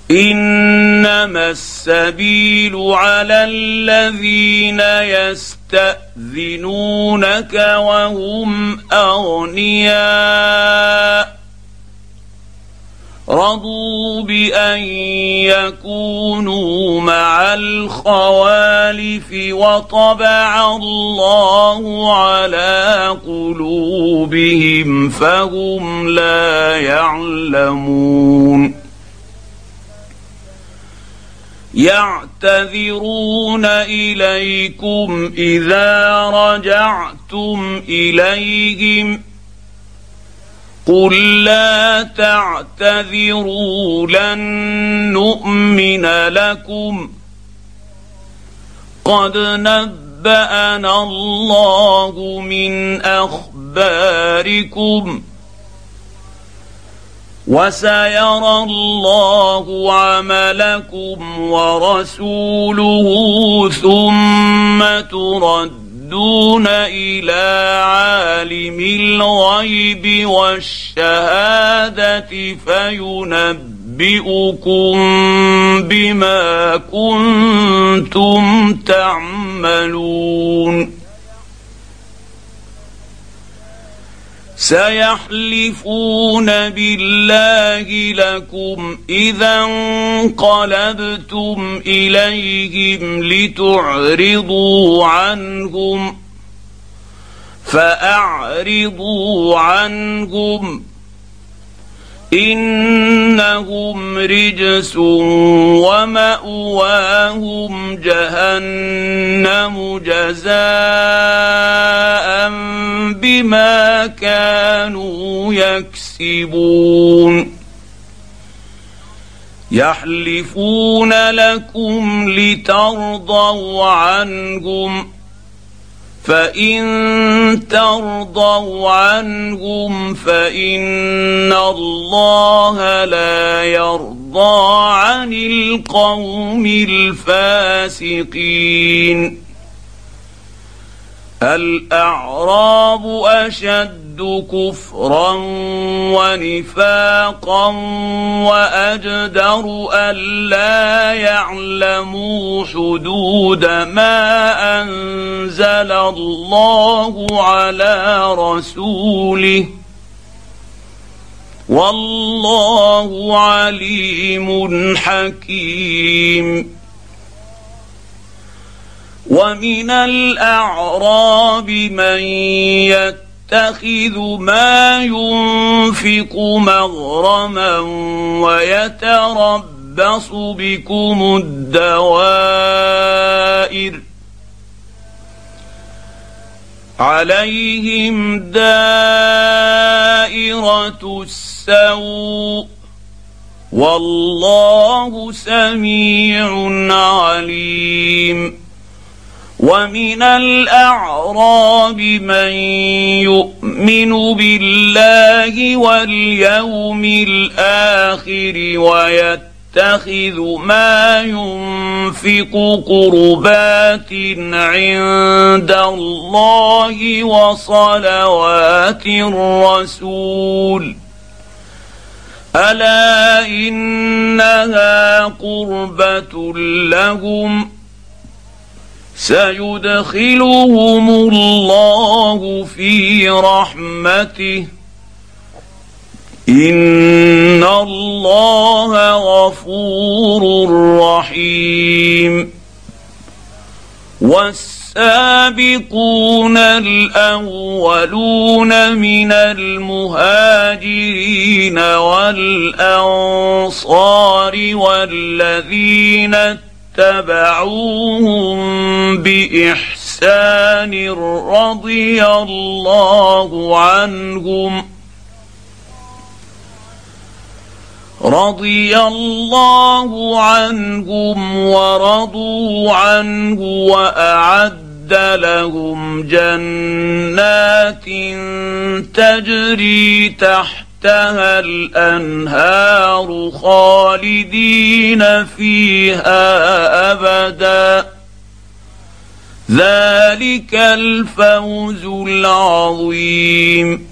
إنما السبيل على الذين يستأذنونك وهم أغنياء رضوا بأن يكونوا مع الخوالف وطبع الله على قلوبهم فهم لا يعلمون يعتذرون إليكم إذا رجعتم إليهم قل لا تعتذروا لن نؤمن لكم قد نبأنا الله من أخباركم وسيرى الله عملكم ورسوله ثم تردون إلى عالم الغيب والشهادة فينبئكم بما كنتم تعملون سيحلفون بالله لكم إذا انقلبتم إليهم لتعرضوا عنهم فأعرضوا عنهم إنهم رجس ومأواهم جهنم جزاء بما كانوا يكسبون يحلفون لكم لترضوا عنهم فإن ترضوا عنهم فإن الله لا يرضى عن القوم الفاسقين الأعراب أشد كفرا ونفاقا وأجدر ألا يعلموا حدود ما أنزل الله على رسوله والله عليم حكيم ومن الأعراب من يتخذ ما ينفق مغرما ويتربص بكم الدوائر عليهم دائرة السوء والله سميع عليم ومن الأعراب من يؤمن بالله واليوم الآخر ويتخذ ما ينفق قربات عند الله وصلوات الرسول ألا إنها قربة لهم سيدخلهم الله في رحمته إن الله غفور رحيم والسابقون الأولون من المهاجرين والأنصار والذين اتبعوهم بإحسان رضي الله عنهم ورضوا عنه وأعد لهم جنات تجري تحتها الأنهار خالدين فيها أبدا ذلك الفوز العظيم